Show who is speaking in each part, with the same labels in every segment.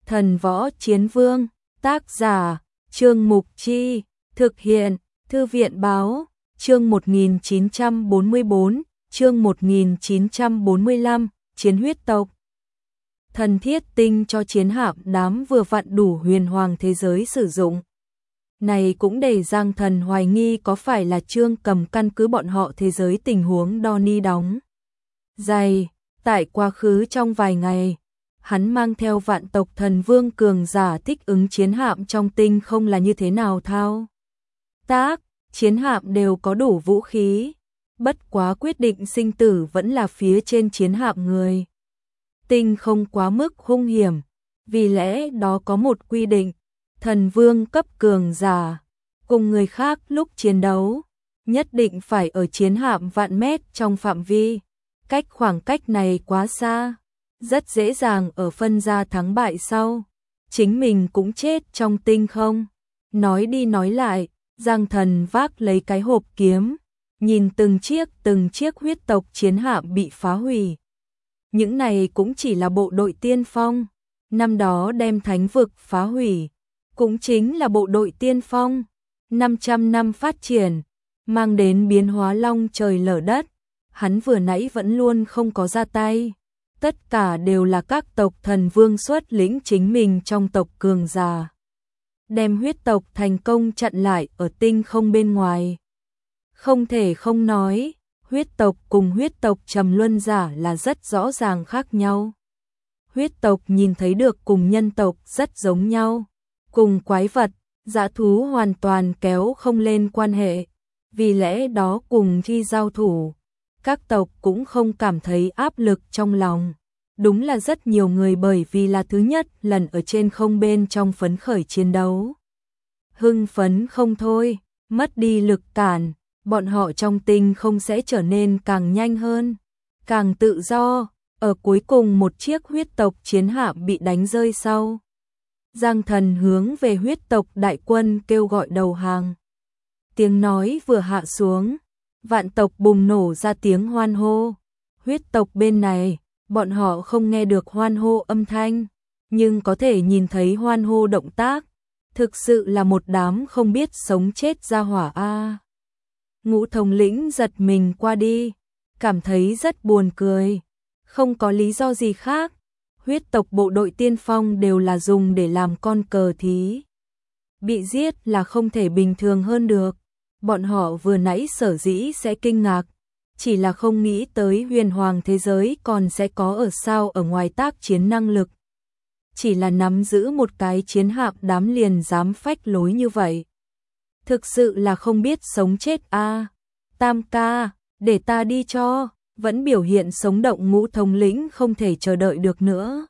Speaker 1: Thần võ chiến vương, tác giả, Trương Mục Chi, thực hiện, Thư viện báo, chương 1944, chương 1945, chiến huyết tộc. Thần thiết tinh cho chiến hạm đám vừa vặn đủ huyền hoàng thế giới sử dụng. Này cũng để Giang Thần hoài nghi có phải là Trương Cầm căn cứ bọn họ thế giới tình huống Donnie đóng. Dày, tại quá khứ trong vài ngày, hắn mang theo vạn tộc thần vương cường giả thích ứng chiến hạm trong tinh không là như thế nào thao. Tác, chiến hạm đều có đủ vũ khí, bất quá quyết định sinh tử vẫn là phía trên chiến hạm người. Tinh không quá mức hung hiểm, vì lẽ đó có một quy định, thần vương cấp cường giả, cùng người khác lúc chiến đấu, nhất định phải ở chiến hạm vạn mét trong phạm vi, cách khoảng cách này quá xa, rất dễ dàng ở phân ra thắng bại sau, chính mình cũng chết trong tinh không. Nói đi nói lại, Giang Thần vác lấy cái hộp kiếm, nhìn từng chiếc huyết tộc chiến hạm bị phá hủy. Những này cũng chỉ là bộ đội tiên phong, năm đó đem thánh vực phá hủy, cũng chính là bộ đội tiên phong, 500 năm phát triển, mang đến biến hóa long trời lở đất, hắn vừa nãy vẫn luôn không có ra tay. Tất cả đều là các tộc thần vương xuất lĩnh chính mình trong tộc cường giả. Đem huyết tộc thành công chặn lại ở tinh không bên ngoài. Không thể không nói, huyết tộc cùng huyết tộc trầm luân giả là rất rõ ràng khác nhau. Huyết tộc nhìn thấy được cùng nhân tộc rất giống nhau. Cùng quái vật, dã thú hoàn toàn kéo không lên quan hệ. Vì lẽ đó cùng khi giao thủ, các tộc cũng không cảm thấy áp lực trong lòng. Đúng là rất nhiều người bởi vì là thứ nhất lần ở trên không bên trong phấn khởi chiến đấu. Hưng phấn không thôi, mất đi lực cản, bọn họ trong tinh không sẽ trở nên càng nhanh hơn, càng tự do. Ở cuối cùng một chiếc huyết tộc chiến hạm bị đánh rơi sau, Giang Thần hướng về huyết tộc đại quân kêu gọi đầu hàng. Tiếng nói vừa hạ xuống, vạn tộc bùng nổ ra tiếng hoan hô. Huyết tộc bên này, bọn họ không nghe được hoan hô âm thanh, nhưng có thể nhìn thấy hoan hô động tác. Thực sự là một đám không biết sống chết ra hỏa a. Ngũ thống lĩnh giật mình qua đi, cảm thấy rất buồn cười. Không có lý do gì khác, huyết tộc bộ đội tiên phong đều là dùng để làm con cờ thí. Bị giết là không thể bình thường hơn được. Bọn họ vừa nãy sở dĩ sẽ kinh ngạc, chỉ là không nghĩ tới huyền hoàng thế giới còn sẽ có ở sao ở ngoài tác chiến năng lực. Chỉ là nắm giữ một cái chiến hạm đám liền dám phách lối như vậy. Thực sự là không biết sống chết a. Tam ca, để ta đi cho. Vẫn biểu hiện sống động ngũ thống lĩnh không thể chờ đợi được nữa.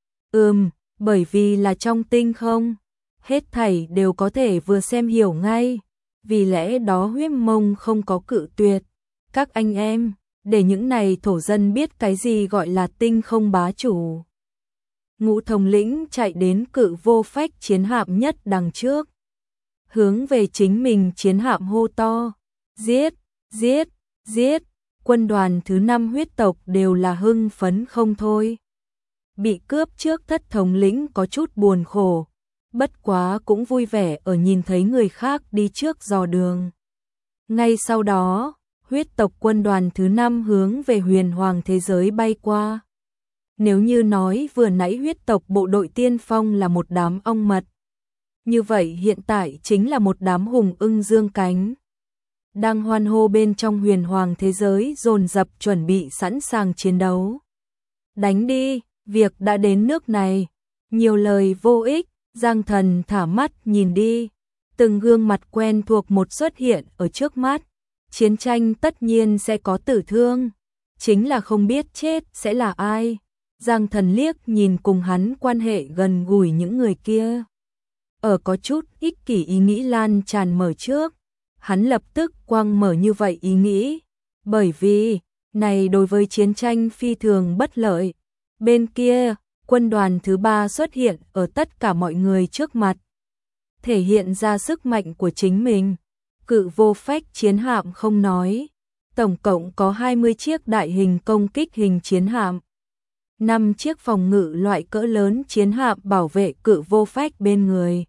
Speaker 1: Bởi vì là trong tinh không, hết thảy đều có thể vừa xem hiểu ngay. Vì lẽ đó Huyết Mông không có cự tuyệt. Các anh em, để những này thổ dân biết cái gì gọi là tinh không bá chủ. Ngũ thống lĩnh chạy đến cự vô phách chiến hạm nhất đằng trước. Hướng về chính mình chiến hạm hô to. Giết, giết, giết. Quân đoàn thứ 5 huyết tộc đều là hưng phấn không thôi. Bị cướp trước thất thống lĩnh có chút buồn khổ. Bất quá cũng vui vẻ ở nhìn thấy người khác đi trước dò đường. Ngay sau đó, huyết tộc quân đoàn thứ 5 hướng về huyền hoàng thế giới bay qua. Nếu như nói vừa nãy huyết tộc bộ đội tiên phong là một đám ong mật, như vậy hiện tại chính là một đám hùng ưng dương cánh. Đang hoan hô bên trong huyền hoàng thế giới dồn dập chuẩn bị sẵn sàng chiến đấu. Đánh đi, việc đã đến nước này. Nhiều lời vô ích, Giang Thần thả mắt nhìn đi. Từng gương mặt quen thuộc một xuất hiện ở trước mắt. Chiến tranh tất nhiên sẽ có tử thương. Chính là không biết chết sẽ là ai. Giang Thần liếc nhìn cùng hắn quan hệ gần gũi những người kia. Ở có chút ích kỷ ý nghĩ lan tràn mở trước. Hắn lập tức quăng mở như vậy ý nghĩ, bởi vì, này đối với chiến tranh phi thường bất lợi. Bên kia, quân đoàn thứ 3 xuất hiện ở tất cả mọi người trước mặt, thể hiện ra sức mạnh của chính mình. Cự vô phách chiến hạm không nói, tổng cộng có 20 chiếc đại hình công kích hình chiến hạm. 5 chiếc phòng ngự loại cỡ lớn chiến hạm bảo vệ cự vô phách bên người.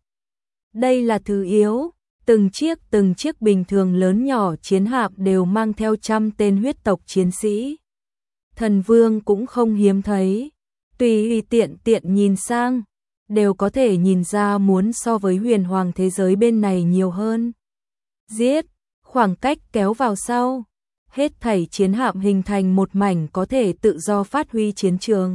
Speaker 1: Đây là thứ yếu, từng chiếc bình thường lớn nhỏ chiến hạm đều mang theo trăm tên huyết tộc chiến sĩ. Thần Vương cũng không hiếm thấy, tùy tiện nhìn sang, đều có thể nhìn ra muốn so với huyền hoàng thế giới bên này nhiều hơn. Giết, khoảng cách kéo vào sau, hết thảy chiến hạm hình thành một mảnh có thể tự do phát huy chiến trường.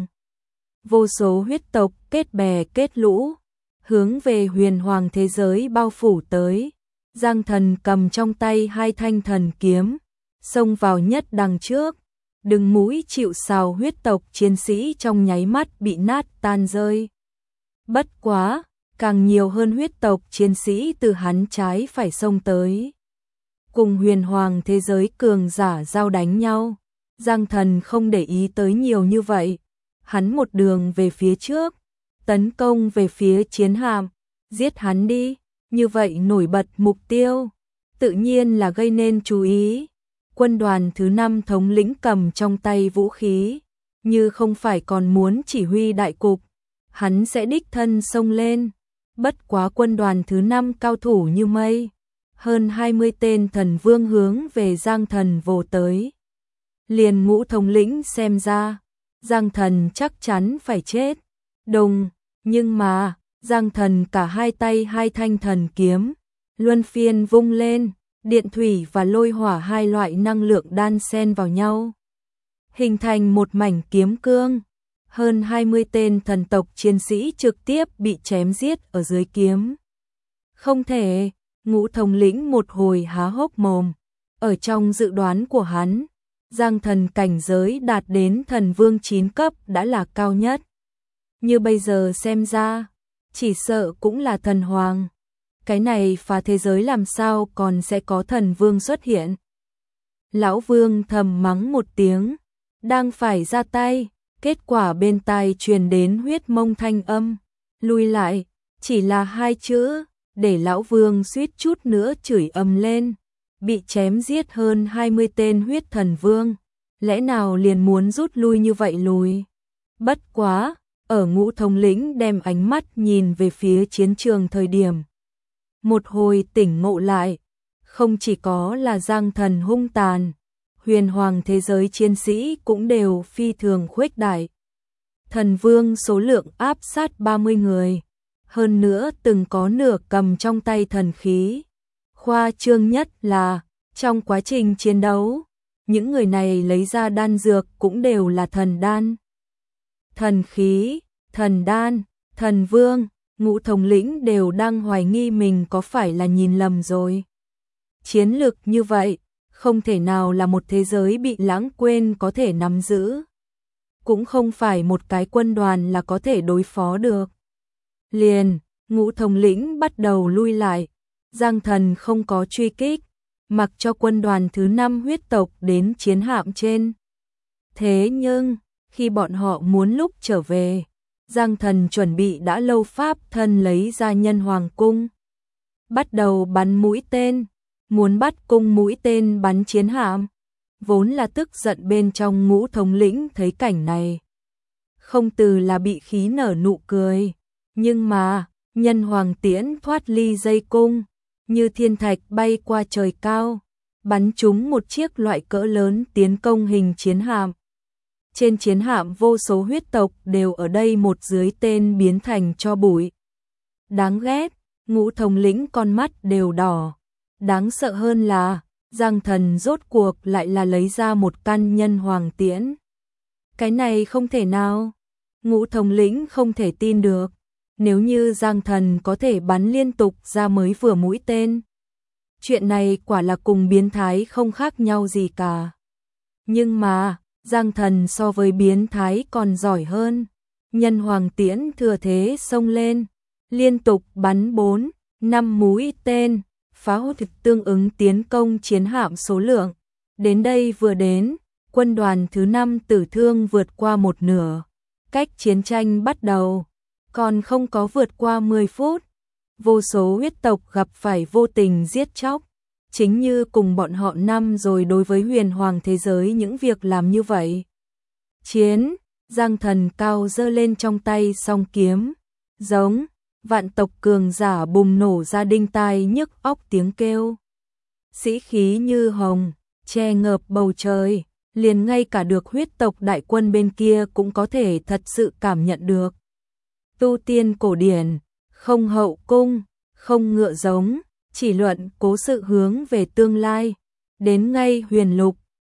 Speaker 1: Vô số huyết tộc kết bè kết lũ, hướng về huyền hoàng thế giới bao phủ tới. Giang Thần cầm trong tay 2 thanh thần kiếm, xông vào nhất đằng trước, đừng mũi chịu sào huyết tộc chiến sĩ trong nháy mắt bị nát tan rơi. Bất quá, càng nhiều hơn huyết tộc chiến sĩ từ hắn trái phải xông tới. Cùng huyền hoàng thế giới cường giả giao đánh nhau, Giang Thần không để ý tới nhiều như vậy. Hắn một đường về phía trước, tấn công về phía chiến hạm, giết hắn đi, như vậy nổi bật mục tiêu, tự nhiên là gây nên chú ý. Quân đoàn thứ 5 thống lĩnh cầm trong tay vũ khí, như không phải còn muốn chỉ huy đại cục, hắn sẽ đích thân xông lên. Bất quá quân đoàn thứ 5 cao thủ như mây, hơn 20 tên thần vương hướng về Giang Thần vồ tới. Liền Ngũ thống lĩnh xem ra, Giang Thần chắc chắn phải chết. Đùng, nhưng mà, Giang Thần cả hai tay 2 thanh thần kiếm, luân phiên vung lên, điện thủy và lôi hỏa 2 loại năng lượng đan xen vào nhau, hình thành một mảnh kiếm cương. Hơn 20 tên thần tộc chiến sĩ trực tiếp bị chém giết ở dưới kiếm. Không thể, Ngũ thống lĩnh một hồi há hốc mồm. Ở trong dự đoán của hắn, Giang Thần cảnh giới đạt đến thần vương 9 cấp đã là cao nhất. Như bây giờ xem ra, chỉ sợ cũng là thần hoàng. Cái này phá thế giới làm sao còn sẽ có thần vương xuất hiện. Lão Vương thầm mắng một tiếng, đang phải ra tay, kết quả bên tai truyền đến huyết mông thanh âm. Lui lại, chỉ là 2 chữ, để Lão Vương suýt chút nữa chửi ầm lên. Bị chém giết hơn 20 tên huyết thần vương, lẽ nào liền muốn rút lui như vậy lùi. Bất quá, ở Ngũ thống lĩnh đem ánh mắt nhìn về phía chiến trường thời điểm. Một hồi tỉnh ngộ lại, không chỉ có là Giang Thần hung tàn, huyền hoàng thế giới chiến sĩ cũng đều phi thường khuếch đại. Thần vương số lượng áp sát 30 người, hơn nữa từng có nửa cầm trong tay thần khí. Khoa trương nhất là, trong quá trình chiến đấu, những người này lấy ra đan dược cũng đều là thần đan. Thần khí, thần đan, thần vương, Ngũ thống lĩnh đều đang hoài nghi mình có phải là nhìn lầm rồi. Chiến lực như vậy, không thể nào là một thế giới bị lãng quên có thể nắm giữ. Cũng không phải một cái quân đoàn là có thể đối phó được. Liền, Ngũ thống lĩnh bắt đầu lui lại. Giang Thần không có truy kích, mặc cho quân đoàn thứ 5 huyết tộc đến chiến hạm trên. Thế nhưng, khi bọn họ muốn lúc trở về, Giang Thần chuẩn bị đã lâu pháp thân lấy ra nhân hoàng cung. Bắt đầu bắn mũi tên, muốn bắt cung mũi tên bắn chiến hạm. Vốn là tức giận bên trong Ngũ thống lĩnh thấy cảnh này. Không từ là bị khí nở nụ cười, nhưng mà, nhân hoàng tiễn thoát ly dây cung, như thiên thạch bay qua trời cao, bắn trúng một chiếc loại cỡ lớn tiến công hình chiến hạm. Trên chiến hạm vô số huyết tộc đều ở đây một dưới tên biến thành tro bụi. Đáng ghét, Ngũ thống lĩnh con mắt đều đỏ. Đáng sợ hơn là, Giang Thần rốt cuộc lại là lấy ra một căn nhân hoàng tiễn. Cái này không thể nào. Ngũ thống lĩnh không thể tin được. Nếu như Giang Thần có thể bắn liên tục ra mới vừa mũi tên, chuyện này quả là cùng biến thái không khác nhau gì cả. Nhưng mà, Giang Thần so với biến thái còn giỏi hơn. Nhân hoàng tiễn thừa thế xông lên, liên tục bắn 4, 5 mũi tên, phá thực tương ứng tiến công chiến hạm số lượng. Đến đây vừa đến, quân đoàn thứ 5 tử thương vượt qua 1/2. Cách chiến tranh bắt đầu, còn không có vượt qua 10 phút. Vô số huyết tộc gặp phải vô tình giết chóc. Chính như cùng bọn họ năm rồi đối với huyền hoàng thế giới những việc làm như vậy. Chiến, Giang Thần cao giơ lên trong tay song kiếm, giống, vạn tộc cường giả bùng nổ ra đinh tai nhức óc tiếng kêu. Sĩ khí như hồng, che ngợp bầu trời, liền ngay cả được huyết tộc đại quân bên kia cũng có thể thật sự cảm nhận được. Tu tiên cổ điển, không hậu cung, không ngựa giống, chỉ luận cố sự hướng về tương lai. Đến ngay huyền lục,